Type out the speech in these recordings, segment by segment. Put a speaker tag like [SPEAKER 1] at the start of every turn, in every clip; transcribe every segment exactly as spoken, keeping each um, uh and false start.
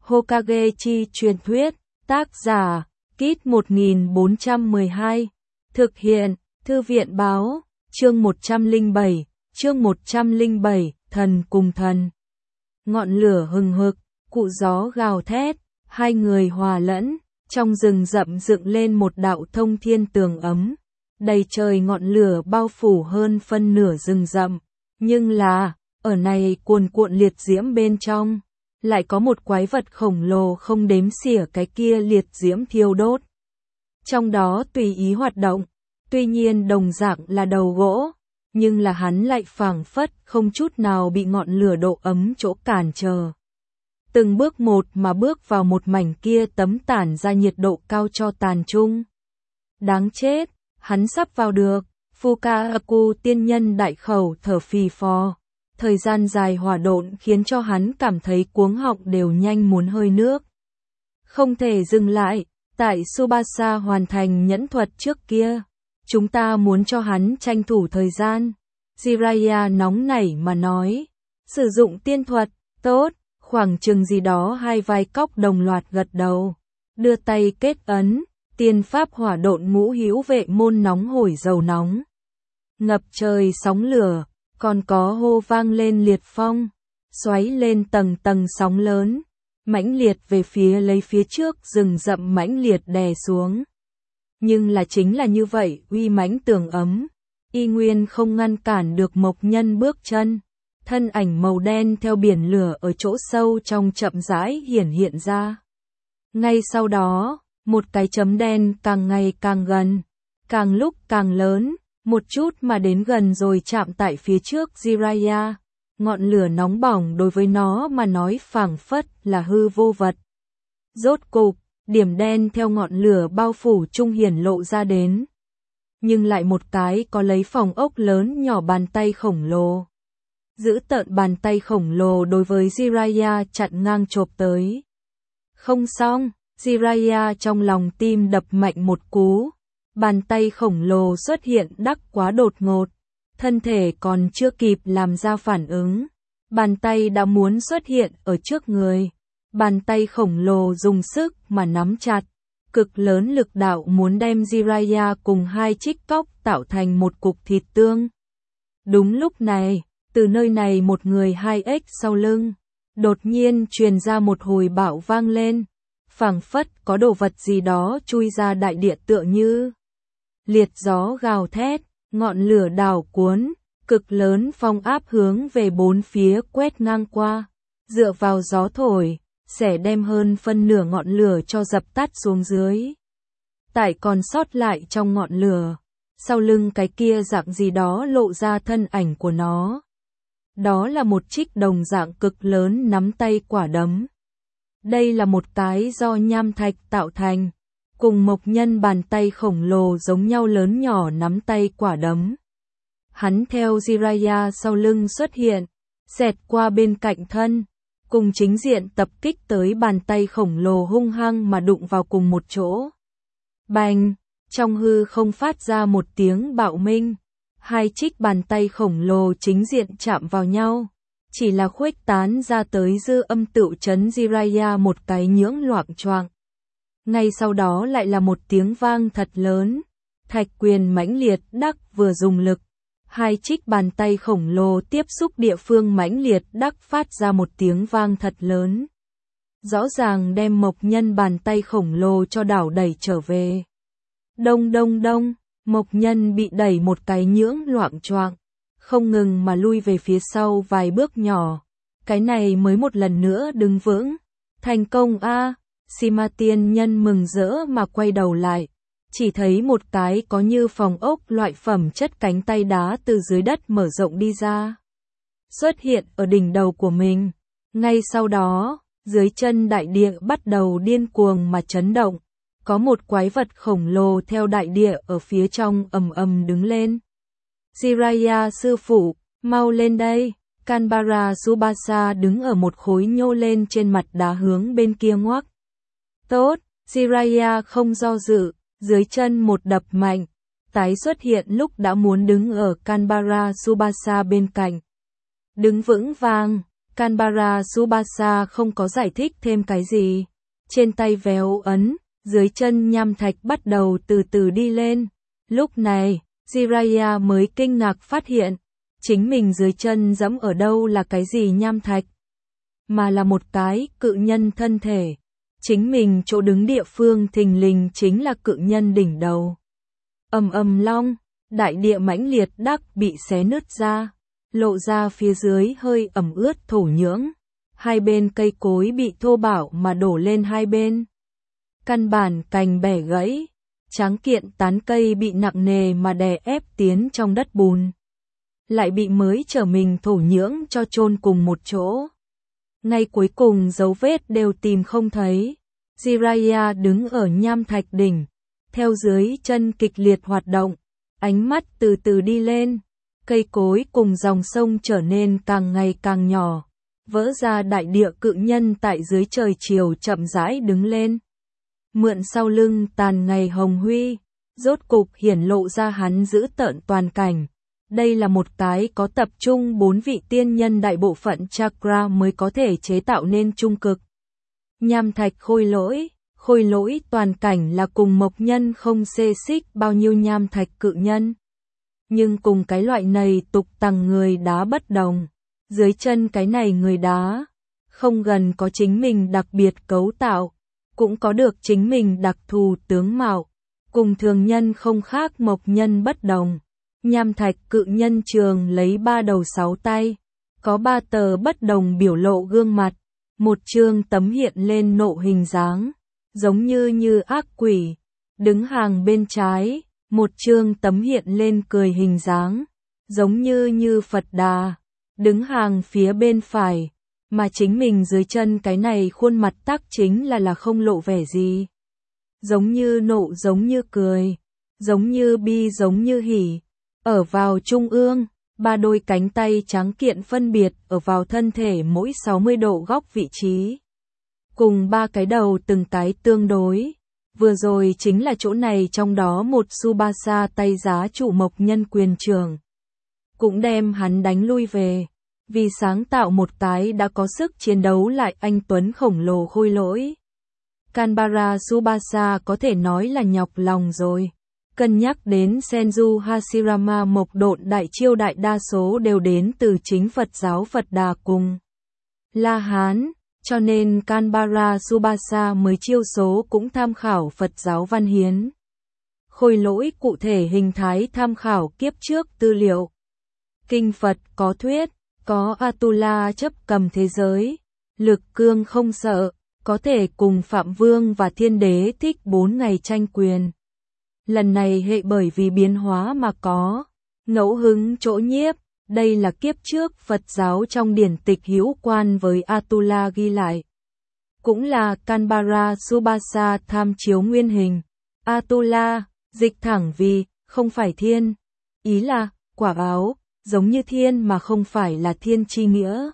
[SPEAKER 1] Hokage chi truyền thuyết, tác giả, Kit một nghìn bốn trăm mười hai, thực hiện, Thư viện báo, chương một trăm lẻ bảy, chương một trăm lẻ bảy, thần cùng thần. Ngọn lửa hừng hực, cụ gió gào thét, hai người hòa lẫn, trong rừng rậm dựng lên một đạo thông thiên tường ấm, đầy trời ngọn lửa bao phủ hơn phân nửa rừng rậm, nhưng là, ở này cuồn cuộn liệt diễm bên trong, lại có một quái vật khổng lồ không đếm xỉa cái kia liệt diễm thiêu đốt. Trong đó tùy ý hoạt động, tuy nhiên đồng dạng là đầu gỗ, nhưng là hắn lại phảng phất không chút nào bị ngọn lửa độ ấm chỗ cản trở. Từng bước một mà bước vào một mảnh kia tấm tản ra nhiệt độ cao cho tàn trung. Đáng chết, hắn sắp vào được, Fukaku tiên nhân đại khẩu thở phì phò. Thời gian dài hỏa độn khiến cho hắn cảm thấy cuống họng đều nhanh muốn hơi nước. Không thể dừng lại, tại Tsubasa hoàn thành nhẫn thuật trước kia. Chúng ta muốn cho hắn tranh thủ thời gian. Jiraiya nóng nảy mà nói. Sử dụng tiên thuật, tốt, khoảng chừng gì đó hai vai cóc đồng loạt gật đầu. Đưa tay kết ấn, tiên pháp hỏa độn ngũ hữu vệ môn nóng hổi dầu nóng. Ngập trời sóng lửa. Còn có hô vang lên liệt phong, xoáy lên tầng tầng sóng lớn, mãnh liệt về phía lấy phía trước rừng rậm mãnh liệt đè xuống. Nhưng là chính là như vậy, uy mãnh tường ấm, y nguyên không ngăn cản được Mộc Nhân bước chân, thân ảnh màu đen theo biển lửa ở chỗ sâu trong chậm rãi hiển hiện ra. Ngay sau đó, một cái chấm đen càng ngày càng gần, càng lúc càng lớn. Một chút mà đến gần rồi chạm tại phía trước Jiraiya, ngọn lửa nóng bỏng đối với nó mà nói phảng phất là hư vô vật. Rốt cục, điểm đen theo ngọn lửa bao phủ trung hiển lộ ra đến. Nhưng lại một cái có lấy phòng ốc lớn nhỏ bàn tay khổng lồ. Giữ tợn bàn tay khổng lồ đối với Jiraiya chặn ngang chộp tới. Không xong, Jiraiya trong lòng tim đập mạnh một cú. Bàn tay khổng lồ xuất hiện đắc quá đột ngột, thân thể còn chưa kịp làm ra phản ứng. Bàn tay đã muốn xuất hiện ở trước người. Bàn tay khổng lồ dùng sức mà nắm chặt, cực lớn lực đạo muốn đem Jiraiya cùng hai trích cóc tạo thành một cục thịt tương. Đúng lúc này, từ nơi này một người hai ếch sau lưng, đột nhiên truyền ra một hồi bạo vang lên, phảng phất có đồ vật gì đó chui ra đại địa tựa như. Liệt gió gào thét, ngọn lửa đảo cuốn, cực lớn phong áp hướng về bốn phía quét ngang qua, dựa vào gió thổi, sẽ đem hơn phân nửa ngọn lửa cho dập tắt xuống dưới. Tại còn sót lại trong ngọn lửa, sau lưng cái kia dạng gì đó lộ ra thân ảnh của nó. Đó là một trích đồng dạng cực lớn nắm tay quả đấm. Đây là một cái do nham thạch tạo thành. Cùng Mộc Nhân bàn tay khổng lồ giống nhau lớn nhỏ nắm tay quả đấm. Hắn theo Jiraiya sau lưng xuất hiện, xẹt qua bên cạnh thân, cùng chính diện tập kích tới bàn tay khổng lồ hung hăng mà đụng vào cùng một chỗ. Bành, trong hư không phát ra một tiếng bạo minh, hai trích bàn tay khổng lồ chính diện chạm vào nhau, chỉ là khuếch tán ra tới dư âm tựu chấn Jiraiya một cái nhưỡng loạng choạng. Ngay sau đó lại là một tiếng vang thật lớn, thạch quyền mãnh liệt đắc vừa dùng lực, hai trích bàn tay khổng lồ tiếp xúc địa phương mãnh liệt đắc phát ra một tiếng vang thật lớn. Rõ ràng đem Mộc Nhân bàn tay khổng lồ cho đảo đẩy trở về. Đông đông đông, Mộc Nhân bị đẩy một cái nhưỡng loạng choạng, không ngừng mà lui về phía sau vài bước nhỏ, cái này mới một lần nữa đứng vững. Thành công a! À. Sima tiên nhân mừng rỡ mà quay đầu lại, chỉ thấy một cái có như phòng ốc loại phẩm chất cánh tay đá từ dưới đất mở rộng đi ra. Xuất hiện ở đỉnh đầu của mình. Ngay sau đó, dưới chân đại địa bắt đầu điên cuồng mà chấn động. Có một quái vật khổng lồ theo đại địa ở phía trong ầm ầm đứng lên. Jiraiya sư phụ, mau lên đây. Kanbara Tsubasa đứng ở một khối nhô lên trên mặt đá hướng bên kia ngoắc. Tốt, Jiraiya không do dự, dưới chân một đập mạnh, tái xuất hiện lúc đã muốn đứng ở Kanbara Tsubasa bên cạnh. Đứng vững vàng, Canberra Tsubasa không có giải thích thêm cái gì. Trên tay véo ấn, dưới chân nham thạch bắt đầu từ từ đi lên. Lúc này, Jiraiya mới kinh ngạc phát hiện, chính mình dưới chân dẫm ở đâu là cái gì nham thạch, mà là một cái cự nhân thân thể. Chính mình chỗ đứng địa phương thình lình chính là cự nhân đỉnh đầu. Ầm ầm long, đại địa mãnh liệt đắc bị xé nứt ra, lộ ra phía dưới hơi ẩm ướt thổ nhưỡng. Hai bên cây cối bị thô bạo mà đổ lên hai bên. Căn bản cành bẻ gãy, tráng kiện tán cây bị nặng nề mà đè ép tiến trong đất bùn. Lại bị mới trở mình thổ nhưỡng cho chôn cùng một chỗ. Ngay cuối cùng dấu vết đều tìm không thấy. Jiraiya đứng ở nham thạch đỉnh, theo dưới chân kịch liệt hoạt động, ánh mắt từ từ đi lên. Cây cối cùng dòng sông trở nên càng ngày càng nhỏ, vỡ ra đại địa cự nhân tại dưới trời chiều chậm rãi đứng lên. Mượn sau lưng tàn ngày hồng huy, rốt cục hiển lộ ra hắn giữ tợn toàn cảnh. Đây là một cái có tập trung bốn vị tiên nhân đại bộ phận chakra mới có thể chế tạo nên trung cực. Nham thạch khôi lỗi, khôi lỗi toàn cảnh là cùng mộc nhân không xê xích bao nhiêu nham thạch cự nhân. Nhưng cùng cái loại này tục tằng người đá bất đồng. Dưới chân cái này người đá, không gần có chính mình đặc biệt cấu tạo, cũng có được chính mình đặc thù tướng mạo, cùng thường nhân không khác mộc nhân bất đồng. Nham thạch cự nhân trường lấy ba đầu sáu tay, có ba tờ bất đồng biểu lộ gương mặt, một chương tấm hiện lên nộ hình dáng, giống như như ác quỷ, đứng hàng bên trái, một chương tấm hiện lên cười hình dáng, giống như như Phật Đà, đứng hàng phía bên phải, mà chính mình dưới chân cái này khuôn mặt tắc chính là là không lộ vẻ gì. Giống như nộ giống như cười, giống như bi giống như hỉ. Ở vào trung ương, ba đôi cánh tay trắng kiện phân biệt ở vào thân thể mỗi sáu mươi độ góc vị trí. Cùng ba cái đầu từng cái tương đối. Vừa rồi chính là chỗ này trong đó một Tsubasa tay giá chủ mộc nhân quyền trường. Cũng đem hắn đánh lui về. Vì sáng tạo một cái đã có sức chiến đấu lại anh tuấn khổng lồ khôi lỗi. Canberra Tsubasa có thể nói là nhọc lòng rồi. Cân nhắc đến Senju Hashirama mộc độn đại chiêu đại đa số đều đến từ chính Phật giáo Phật Đà cùng La Hán, cho nên Canberra Tsubasa mới chiêu số cũng tham khảo Phật giáo Văn Hiến. Khôi lỗi cụ thể hình thái tham khảo kiếp trước tư liệu. Kinh Phật có thuyết, có Atula chấp cầm thế giới, lực cương không sợ, có thể cùng Phạm Vương và Thiên Đế thích bốn ngày tranh quyền. Lần này hệ bởi vì biến hóa mà có, ngẫu hứng chỗ nhiếp, đây là kiếp trước Phật giáo trong điển tịch hữu quan với Atula ghi lại. Cũng là Canberra Tsubasa tham chiếu nguyên hình. Atula, dịch thẳng vì, không phải thiên. Ý là, quả báo, giống như thiên mà không phải là thiên chi nghĩa.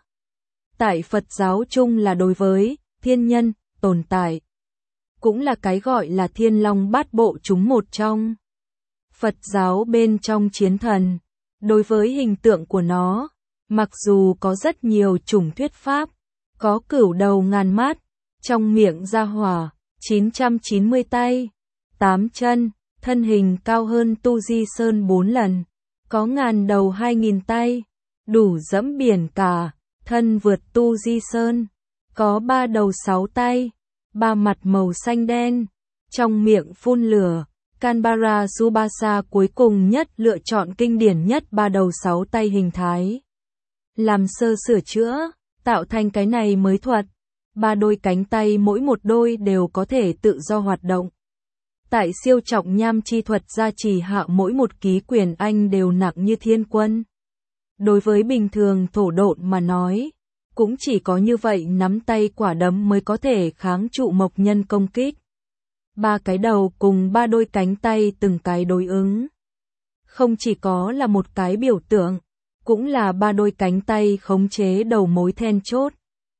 [SPEAKER 1] Tại Phật giáo chung là đối với, thiên nhân, tồn tại. Cũng là cái gọi là thiên long bát bộ chúng một trong. Phật giáo bên trong chiến thần, đối với hình tượng của nó, mặc dù có rất nhiều chủng thuyết pháp, có cửu đầu ngàn mắt, trong miệng ra hỏa, chín trăm chín mươi tay, tám chân, thân hình cao hơn Tu Di Sơn bốn lần, có ngàn đầu hai nghìn tay, đủ dẫm biển cả, thân vượt Tu Di Sơn, có ba đầu sáu tay, ba mặt màu xanh đen, trong miệng phun lửa. Canberra Tsubasa cuối cùng nhất lựa chọn kinh điển nhất ba đầu sáu tay hình thái. Làm sơ sửa chữa, tạo thành cái này mới thuật. Ba đôi cánh tay mỗi một đôi đều có thể tự do hoạt động. Tại siêu trọng nham chi thuật gia trì hạ mỗi một ký quyền anh đều nặng như thiên quân. Đối với bình thường thổ độn mà nói, cũng chỉ có như vậy nắm tay quả đấm mới có thể kháng trụ mộc nhân công kích. Ba cái đầu cùng ba đôi cánh tay từng cái đối ứng. Không chỉ có là một cái biểu tượng, cũng là ba đôi cánh tay khống chế đầu mối then chốt.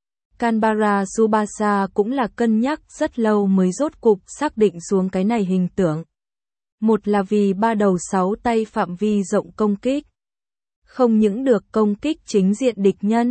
[SPEAKER 1] Canberra Tsubasa cũng là cân nhắc rất lâu mới rốt cục xác định xuống cái này hình tượng. Một là vì ba đầu sáu tay phạm vi rộng công kích. Không những được công kích chính diện địch nhân,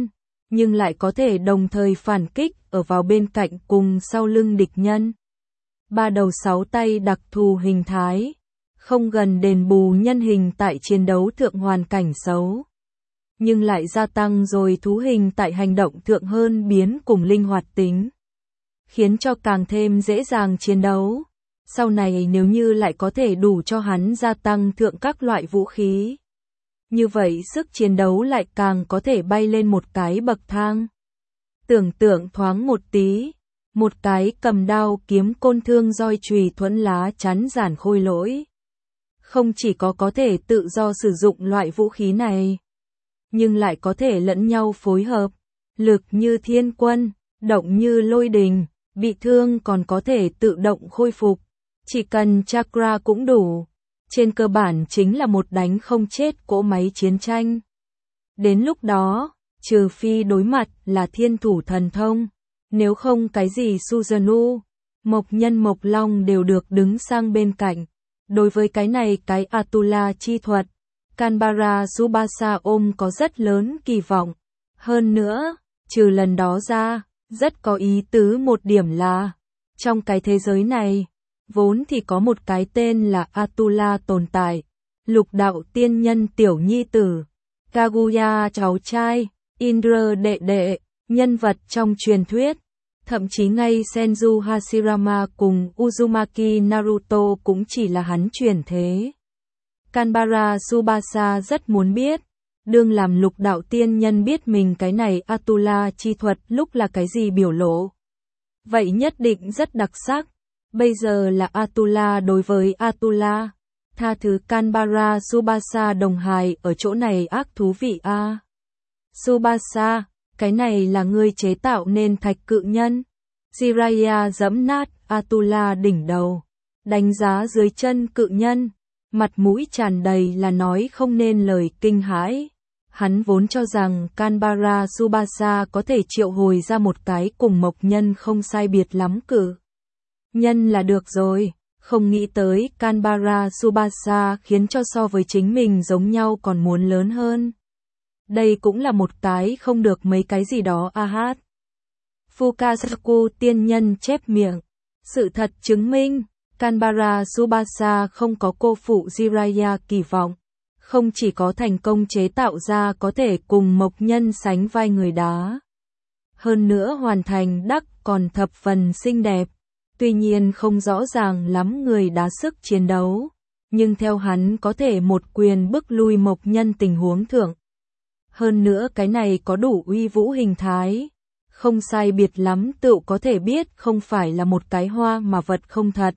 [SPEAKER 1] nhưng lại có thể đồng thời phản kích ở vào bên cạnh cùng sau lưng địch nhân. Ba đầu sáu tay đặc thù hình thái, không gần đền bù nhân hình tại chiến đấu thượng hoàn cảnh xấu, nhưng lại gia tăng rồi thú hình tại hành động thượng hơn biến cùng linh hoạt tính, khiến cho càng thêm dễ dàng chiến đấu. Sau này nếu như lại có thể đủ cho hắn gia tăng thượng các loại vũ khí, như vậy sức chiến đấu lại càng có thể bay lên một cái bậc thang. Tưởng tượng thoáng một tí, một cái cầm đao kiếm côn thương roi chùy thuẫn lá chắn giản khôi lỗi. Không chỉ có có thể tự do sử dụng loại vũ khí này, nhưng lại có thể lẫn nhau phối hợp, lực như thiên quân, động như lôi đình, bị thương còn có thể tự động khôi phục, chỉ cần chakra cũng đủ. Trên cơ bản chính là một đánh không chết cỗ máy chiến tranh. Đến lúc đó, trừ phi đối mặt là thiên thủ thần thông, nếu không cái gì Suzanu, Mộc Nhân Mộc Long đều được đứng sang bên cạnh. Đối với cái này cái Atula chi thuật, Canberra Tsubasa ôm có rất lớn kỳ vọng. Hơn nữa, trừ lần đó ra, rất có ý tứ một điểm là, trong cái thế giới này, vốn thì có một cái tên là Atula tồn tại, lục đạo tiên nhân tiểu nhi tử, Kaguya cháu trai, Indra đệ đệ, nhân vật trong truyền thuyết. Thậm chí ngay Senju Hashirama cùng Uzumaki Naruto cũng chỉ là hắn truyền thế. Canberra Tsubasa rất muốn biết, đương làm lục đạo tiên nhân biết mình cái này Atula chi thuật lúc là cái gì biểu lộ. Vậy nhất định rất đặc sắc. Bây giờ là Atula đối với Atula. Tha thứ Canberra Tsubasa đồng hài ở chỗ này ác thú vị a. À. Tsubasa, cái này là ngươi chế tạo nên thạch cự nhân. Jiraiya giẫm nát Atula đỉnh đầu, đánh giá dưới chân cự nhân, mặt mũi tràn đầy là nói không nên lời kinh hãi. Hắn vốn cho rằng Canberra Tsubasa có thể triệu hồi ra một cái cùng Mộc Nhân không sai biệt lắm cự nhân là được rồi, không nghĩ tới Canberra Tsubasa khiến cho so với chính mình giống nhau còn muốn lớn hơn. Đây cũng là một cái không được mấy cái gì đó a hát. Fukasaku tiên nhân chép miệng. Sự thật chứng minh, Canberra Tsubasa không có cô phụ Jiraiya kỳ vọng. Không chỉ có thành công chế tạo ra có thể cùng Mộc Nhân sánh vai người đá. Hơn nữa hoàn thành đắc còn thập phần xinh đẹp. Tuy nhiên không rõ ràng lắm người đá sức chiến đấu. Nhưng theo hắn có thể một quyền bức lui Mộc Nhân tình huống thượng. Hơn nữa cái này có đủ uy vũ hình thái. Không sai biệt lắm tựu có thể biết không phải là một cái hoa mà vật không thật.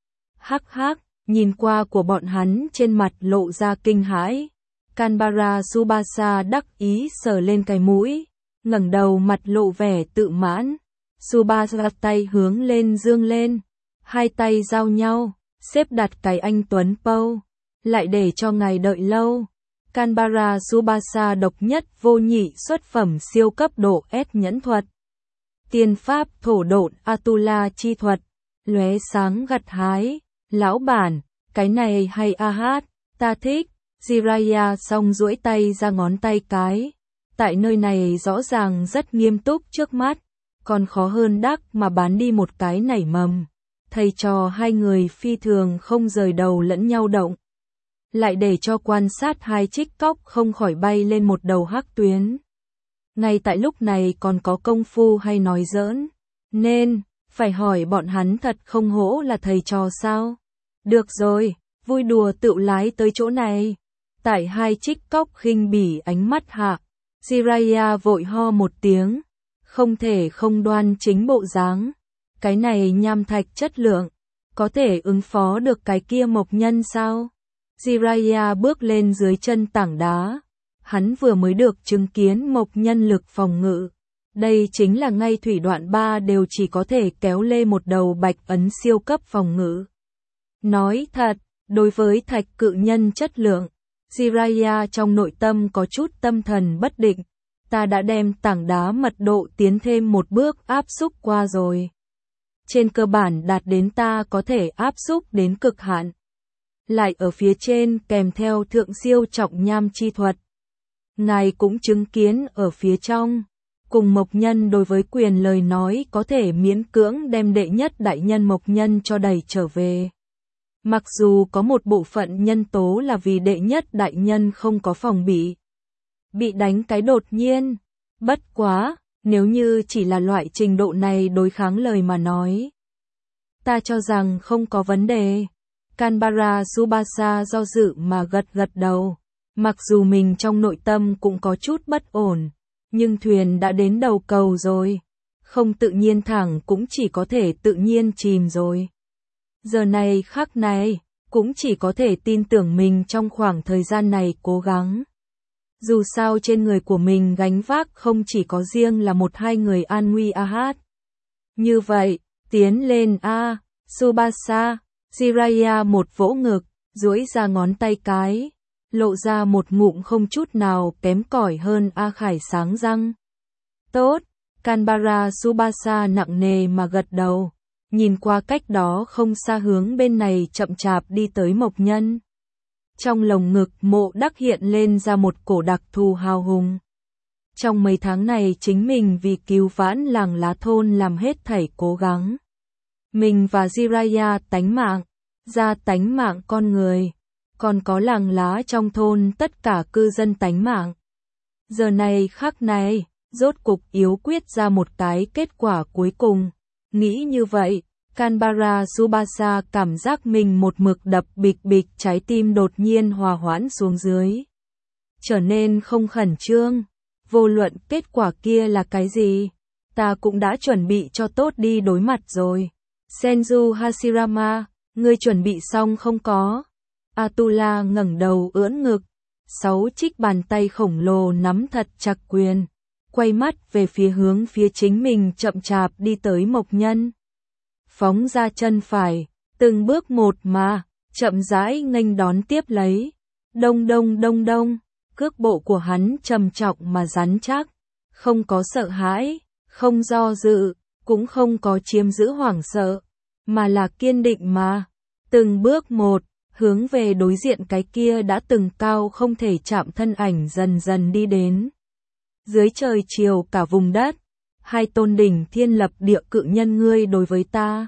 [SPEAKER 1] Hắc hắc, nhìn qua của bọn hắn trên mặt lộ ra kinh hãi. Canberra Tsubasa đắc ý sờ lên cái mũi, ngẩng đầu mặt lộ vẻ tự mãn. Tsubasa tay hướng lên dương lên, hai tay giao nhau, xếp đặt cái anh tuấn pose, lại để cho ngài đợi lâu. Canberra Tsubasa độc nhất vô nhị xuất phẩm siêu cấp độ S nhẫn thuật. Tiên pháp thổ độn Atula chi thuật, lóe sáng gặt hái, lão bản, cái này hay a hát, ta thích. Jiraiya song duỗi tay ra ngón tay cái. Tại nơi này rõ ràng rất nghiêm túc trước mắt, còn khó hơn đắc mà bán đi một cái nảy mầm. Thầy trò hai người phi thường không rời đầu lẫn nhau động. Lại để cho quan sát hai trích cóc không khỏi bay lên một đầu hắc tuyến. Ngay tại lúc này còn có công phu hay nói giỡn, nên, phải hỏi bọn hắn thật không hổ là thầy trò sao. Được rồi, vui đùa tự lái tới chỗ này. Tại hai trích cóc khinh bỉ ánh mắt hạ, Jiraiya vội ho một tiếng, không thể không đoan chính bộ dáng. Cái này nham thạch chất lượng, có thể ứng phó được cái kia Mộc Nhân sao? Jiraiya bước lên dưới chân tảng đá. Hắn vừa mới được chứng kiến Mộc Nhân lực phòng ngự. Đây chính là ngay thủy đoạn ba đều chỉ có thể kéo lê một đầu bạch ấn siêu cấp phòng ngự. Nói thật, đối với thạch cự nhân chất lượng, Jiraiya trong nội tâm có chút tâm thần bất định. Ta đã đem tảng đá mật độ tiến thêm một bước áp xúc qua rồi. Trên cơ bản đạt đến ta có thể áp xúc đến cực hạn. Lại ở phía trên kèm theo thượng siêu trọng nham chi thuật. Ngài cũng chứng kiến ở phía trong, cùng Mộc Nhân đối với quyền lời nói có thể miễn cưỡng đem đệ nhất đại nhân Mộc Nhân cho đẩy trở về. Mặc dù có một bộ phận nhân tố là vì đệ nhất đại nhân không có phòng bị. Bị đánh cái đột nhiên. Bất quá, nếu như chỉ là loại trình độ này đối kháng lời mà nói. Ta cho rằng không có vấn đề. Canberra Tsubasa do dự mà gật gật đầu. Mặc dù mình trong nội tâm cũng có chút bất ổn. Nhưng thuyền đã đến đầu cầu rồi. Không tự nhiên thẳng cũng chỉ có thể tự nhiên chìm rồi. Giờ này khắc này, cũng chỉ có thể tin tưởng mình trong khoảng thời gian này cố gắng. Dù sao trên người của mình gánh vác không chỉ có riêng là một hai người an nguy a hát. Như vậy, tiến lên a, Tsubasa, Jiraiya một vỗ ngực, duỗi ra ngón tay cái, lộ ra một ngụm không chút nào kém cỏi hơn A Khải sáng răng. Tốt, Canberra Tsubasa nặng nề mà gật đầu, nhìn qua cách đó không xa hướng bên này chậm chạp đi tới Mộc Nhân. Trong lồng ngực Mộ Đắc hiện lên ra một cổ đặc thù hào hùng. Trong mấy tháng này chính mình vì cứu vãn làng lá thôn làm hết thảy cố gắng. Mình và Jiraiya tánh mạng, ra tánh mạng con người, còn có làng lá trong thôn tất cả cư dân tánh mạng. Giờ này khắc này, rốt cục yếu quyết ra một cái kết quả cuối cùng. Nghĩ như vậy, Canberra Tsubasa cảm giác mình một mực đập bịch bịch, trái tim đột nhiên hòa hoãn xuống dưới. Trở nên không khẩn trương. Vô luận kết quả kia là cái gì, ta cũng đã chuẩn bị cho tốt đi đối mặt rồi. Senju Hashirama, ngươi chuẩn bị xong không có? Atula ngẩng đầu ưỡn ngực, sáu chiếc bàn tay khổng lồ nắm thật chặt quyền, quay mắt về phía hướng phía chính mình chậm chạp đi tới Mộc Nhân. Phóng ra chân phải, từng bước một mà, chậm rãi nghênh đón tiếp lấy. Đông đông đông đông, cước bộ của hắn trầm trọng mà rắn chắc, không có sợ hãi, không do dự, cũng không có chiếm giữ hoảng sợ, mà là kiên định mà, từng bước một, hướng về đối diện cái kia đã từng cao không thể chạm thân ảnh dần dần đi đến. Dưới trời chiều cả vùng đất, hai tôn đỉnh thiên lập địa cự nhân, ngươi đối với ta,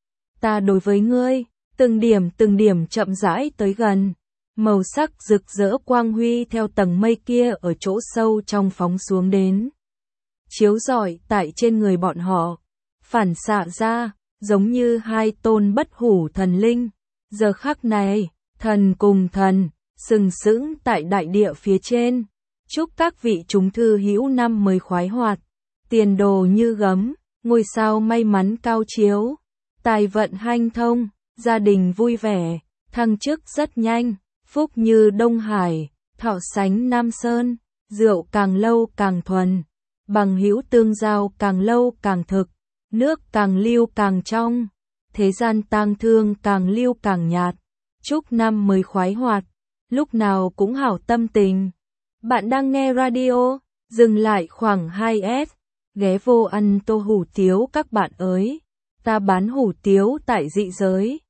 [SPEAKER 1] ta đối với ngươi, từng điểm từng điểm chậm rãi tới gần. Màu sắc rực rỡ quang huy theo tầng mây kia ở chỗ sâu trong phóng xuống đến. Chiếu rọi tại trên người bọn họ, phản xạ ra, giống như hai tôn bất hủ thần linh. Giờ khắc này, thần cùng thần, sừng sững tại đại địa phía trên. Chúc các vị chúng thư hữu năm mới khoái hoạt, tiền đồ như gấm, ngôi sao may mắn cao chiếu, tài vận hanh thông, gia đình vui vẻ, thăng chức rất nhanh. Phúc như Đông Hải, thọ sánh Nam Sơn, rượu càng lâu càng thuần, bằng hữu tương giao càng lâu càng thực, nước càng lưu càng trong, thế gian tang thương càng lưu càng nhạt. Chúc năm mới khoái hoạt, lúc nào cũng hảo tâm tình. Bạn đang nghe radio, dừng lại khoảng hai S, ghé vô ăn tô hủ tiếu các bạn ơi. Ta bán hủ tiếu tại dị giới.